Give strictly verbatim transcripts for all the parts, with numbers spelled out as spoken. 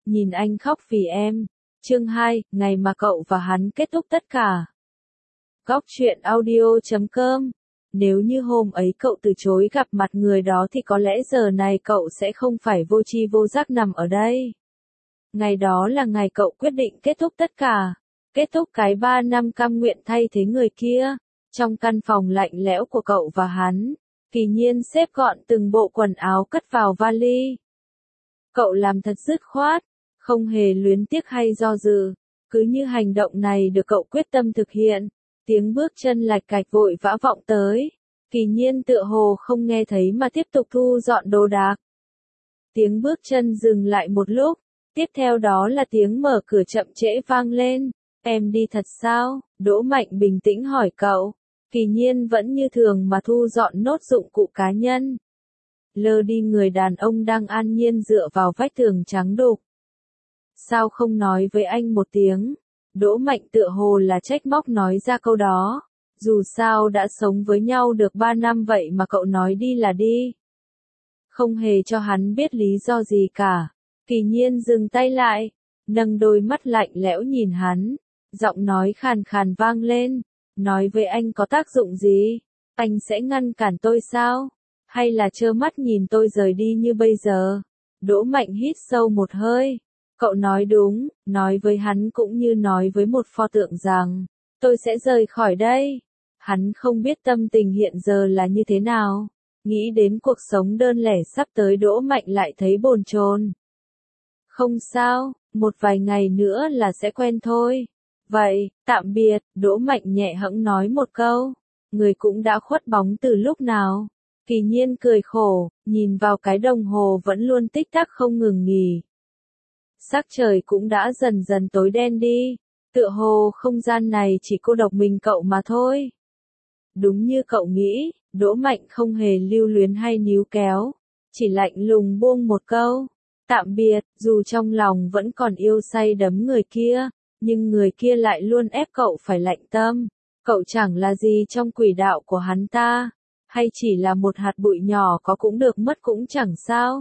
nhìn anh khóc vì em. Chương hai, ngày mà cậu và hắn kết thúc tất cả. Góc truyện audio chấm com. Nếu như hôm ấy cậu từ chối gặp mặt người đó thì có lẽ giờ này cậu sẽ không phải vô tri vô giác nằm ở đây. Ngày đó là ngày cậu quyết định kết thúc tất cả. Kết thúc cái ba năm cam nguyện thay thế người kia. Trong căn phòng lạnh lẽo của cậu và hắn, Kỳ Nhiên xếp gọn từng bộ quần áo cất vào vali. Cậu làm thật dứt khoát, không hề luyến tiếc hay do dự. Cứ như hành động này được cậu quyết tâm thực hiện. Tiếng bước chân lạch cạch vội vã vọng tới. Kỳ Nhiên tựa hồ không nghe thấy mà tiếp tục thu dọn đồ đạc. Tiếng bước chân dừng lại một lúc. Tiếp theo đó là tiếng mở cửa chậm trễ vang lên. Em đi thật sao? Đỗ Mạnh bình tĩnh hỏi cậu. Kỳ Nhiên vẫn như thường mà thu dọn nốt dụng cụ cá nhân. Lơ đi người đàn ông đang an nhiên dựa vào vách tường trắng đục. Sao không nói với anh một tiếng? Đỗ Mạnh tựa hồ là trách móc nói ra câu đó. Dù sao đã sống với nhau được ba năm vậy mà cậu nói đi là đi. Không hề cho hắn biết lý do gì cả. Kỳ Nhiên dừng tay lại, nâng đôi mắt lạnh lẽo nhìn hắn. Giọng nói khàn khàn vang lên. Nói với anh có tác dụng gì? Anh sẽ ngăn cản tôi sao? Hay là trơ mắt nhìn tôi rời đi như bây giờ? Đỗ Mạnh hít sâu một hơi. Cậu nói đúng, nói với hắn cũng như nói với một pho tượng rằng, tôi sẽ rời khỏi đây. Hắn không biết tâm tình hiện giờ là như thế nào. Nghĩ đến cuộc sống đơn lẻ sắp tới Đỗ Mạnh lại thấy bồn chồn. Không sao, một vài ngày nữa là sẽ quen thôi. Vậy, tạm biệt, Đỗ Mạnh nhẹ hẫng nói một câu. Người cũng đã khuất bóng từ lúc nào. Kỳ Nhiên cười khổ, nhìn vào cái đồng hồ vẫn luôn tích tắc không ngừng nghỉ. Sắc trời cũng đã dần dần tối đen đi. Tựa hồ không gian này chỉ cô độc mình cậu mà thôi. Đúng như cậu nghĩ, Đỗ Mạnh không hề lưu luyến hay níu kéo. Chỉ lạnh lùng buông một câu. Tạm biệt, dù trong lòng vẫn còn yêu say đắm người kia. Nhưng người kia lại luôn ép cậu phải lạnh tâm. Cậu chẳng là gì trong quỷ đạo của hắn ta. Hay chỉ là một hạt bụi nhỏ có cũng được mất cũng chẳng sao.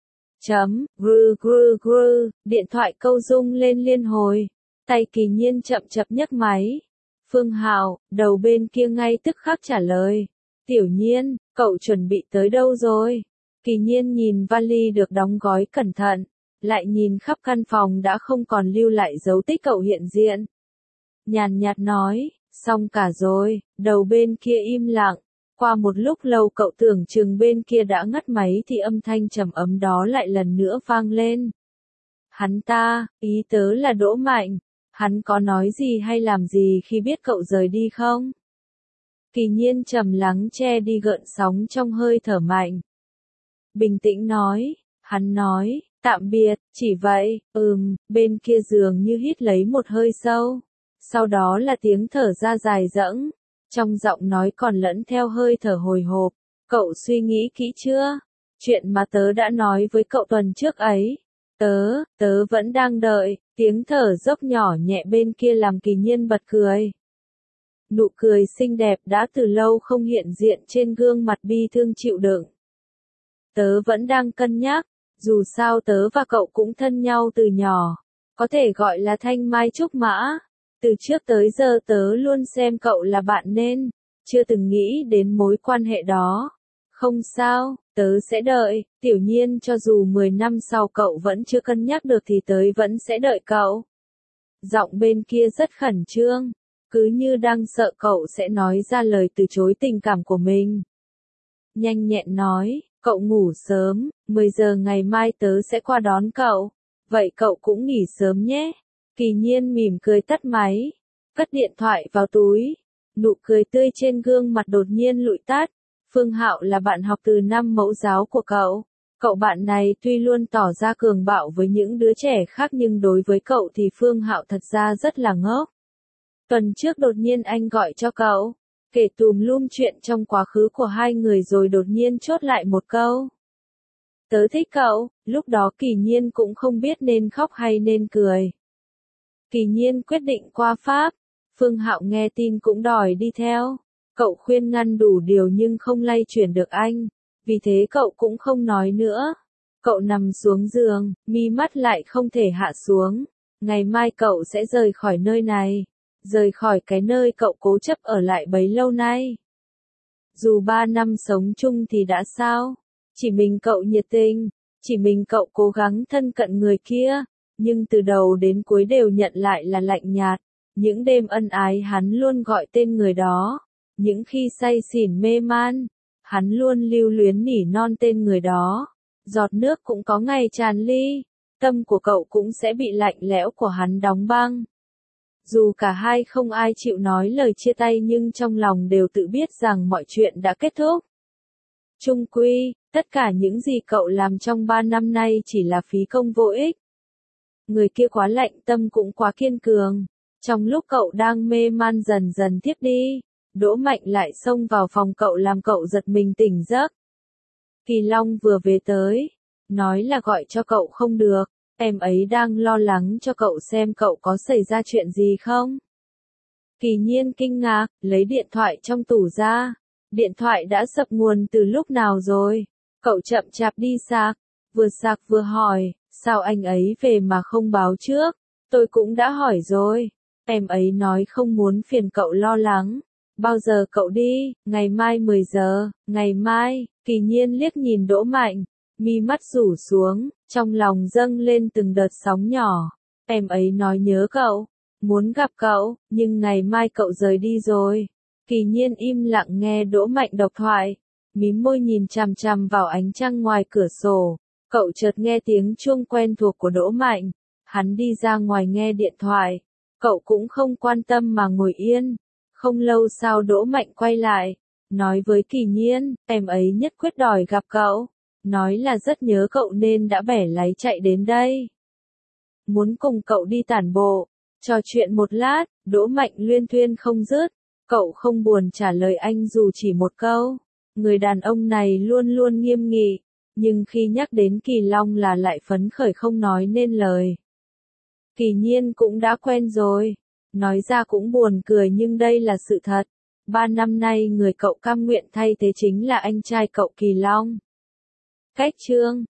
Chấm, gru gru gru, điện thoại câu rung lên liên hồi. Tay Kỳ Nhiên chậm chậm nhấc máy. Phương Hạo, đầu bên kia ngay tức khắc trả lời. Tiểu Nhiên, cậu chuẩn bị tới đâu rồi? Kỳ Nhiên nhìn vali được đóng gói cẩn thận. Lại nhìn khắp căn phòng đã không còn lưu lại dấu tích cậu hiện diện. Nhàn nhạt nói, xong cả rồi, đầu bên kia im lặng. Qua một lúc lâu cậu tưởng chừng bên kia đã ngắt máy thì âm thanh trầm ấm đó lại lần nữa vang lên. Hắn ta, ý tớ là Đỗ Mạnh. Hắn có nói gì hay làm gì khi biết cậu rời đi không? Kỳ Nhiên trầm lắng che đi gợn sóng trong hơi thở mạnh. Bình tĩnh nói, hắn nói, tạm biệt, chỉ vậy, ừm, bên kia giường như hít lấy một hơi sâu. Sau đó là tiếng thở ra dài dẫng. Trong giọng nói còn lẫn theo hơi thở hồi hộp. Cậu suy nghĩ kỹ chưa? Chuyện mà tớ đã nói với cậu tuần trước ấy. Tớ, tớ vẫn đang đợi. Tiếng thở dốc nhỏ nhẹ bên kia làm Kỳ Nhiên bật cười. Nụ cười xinh đẹp đã từ lâu không hiện diện trên gương mặt bi thương chịu đựng. Tớ vẫn đang cân nhắc. Dù sao tớ và cậu cũng thân nhau từ nhỏ. Có thể gọi là thanh mai trúc mã. Từ trước tới giờ tớ luôn xem cậu là bạn nên, chưa từng nghĩ đến mối quan hệ đó. Không sao, tớ sẽ đợi, Tiểu Nhiên cho dù mười năm sau cậu vẫn chưa cân nhắc được thì tớ vẫn sẽ đợi cậu. Giọng bên kia rất khẩn trương, cứ như đang sợ cậu sẽ nói ra lời từ chối tình cảm của mình. Nhanh nhẹn nói, cậu ngủ sớm, mười giờ ngày mai tớ sẽ qua đón cậu, vậy cậu cũng nghỉ sớm nhé. Kỳ Nhiên mỉm cười tắt máy, cất điện thoại vào túi, nụ cười tươi trên gương mặt đột nhiên lụi tắt. Phương Hạo là bạn học từ năm mẫu giáo của cậu. Cậu bạn này tuy luôn tỏ ra cường bạo với những đứa trẻ khác nhưng đối với cậu thì Phương Hạo thật ra rất là ngốc. Tuần trước đột nhiên anh gọi cho cậu, kể tùm lum chuyện trong quá khứ của hai người rồi đột nhiên chốt lại một câu. Tớ thích cậu, lúc đó Kỳ Nhiên cũng không biết nên khóc hay nên cười. Kỳ Nhiên quyết định qua Pháp. Phương Hạo nghe tin cũng đòi đi theo. Cậu khuyên ngăn đủ điều nhưng không lay chuyển được anh. Vì thế cậu cũng không nói nữa. Cậu nằm xuống giường, mi mắt lại không thể hạ xuống. Ngày mai cậu sẽ rời khỏi nơi này. Rời khỏi cái nơi cậu cố chấp ở lại bấy lâu nay. Dù ba năm sống chung thì đã sao? Chỉ mình cậu nhiệt tình, chỉ mình cậu cố gắng thân cận người kia, nhưng từ đầu đến cuối đều nhận lại là lạnh nhạt. Những đêm ân ái hắn luôn gọi tên người đó. Những khi say xỉn mê man, hắn luôn lưu luyến nỉ non tên người đó. Giọt nước cũng có ngày tràn ly, tâm của cậu cũng sẽ bị lạnh lẽo của hắn đóng băng. Dù cả hai không ai chịu nói lời chia tay nhưng trong lòng đều tự biết rằng mọi chuyện đã kết thúc. Chung quy, tất cả những gì cậu làm trong ba năm nay chỉ là phí công vô ích. Người kia quá lạnh tâm cũng quá kiên cường. Trong lúc cậu đang mê man dần dần thiếp đi, Đỗ Mạnh lại xông vào phòng cậu làm cậu giật mình tỉnh giấc. Kỳ Long vừa về tới, nói là gọi cho cậu không được, em ấy đang lo lắng cho cậu xem cậu có xảy ra chuyện gì không. Kỳ Nhiên kinh ngạc, lấy điện thoại trong tủ ra. Điện thoại đã sập nguồn từ lúc nào rồi? Cậu chậm chạp đi sạc, vừa sạc vừa hỏi, sao anh ấy về mà không báo trước? Tôi cũng đã hỏi rồi, em ấy nói không muốn phiền cậu lo lắng. Bao giờ cậu đi? Ngày mai mười giờ, ngày mai. Kỳ Nhiên liếc nhìn Đỗ Mạnh, mi mắt rủ xuống, trong lòng dâng lên từng đợt sóng nhỏ. Em ấy nói nhớ cậu, muốn gặp cậu, nhưng ngày mai cậu rời đi rồi. Kỳ Nhiên im lặng nghe Đỗ Mạnh độc thoại, mím môi nhìn chằm chằm vào ánh trăng ngoài cửa sổ. Cậu chợt nghe tiếng chuông quen thuộc của Đỗ Mạnh, hắn đi ra ngoài nghe điện thoại. Cậu cũng không quan tâm mà ngồi yên. Không lâu sau Đỗ Mạnh quay lại, nói với Kỳ Nhiên, em ấy nhất quyết đòi gặp cậu, nói là rất nhớ cậu nên đã bẻ lái chạy đến đây. Muốn cùng cậu đi tản bộ, trò chuyện một lát. Đỗ Mạnh luyên thuyên không dứt, cậu không buồn trả lời anh dù chỉ một câu. Người đàn ông này luôn luôn nghiêm nghị, nhưng khi nhắc đến Kỳ Long là lại phấn khởi không nói nên lời. Kỳ Nhiên cũng đã quen rồi. Nói ra cũng buồn cười nhưng đây là sự thật. Ba năm nay người cậu cam nguyện thay thế chính là anh trai cậu Kỳ Long. Cách chương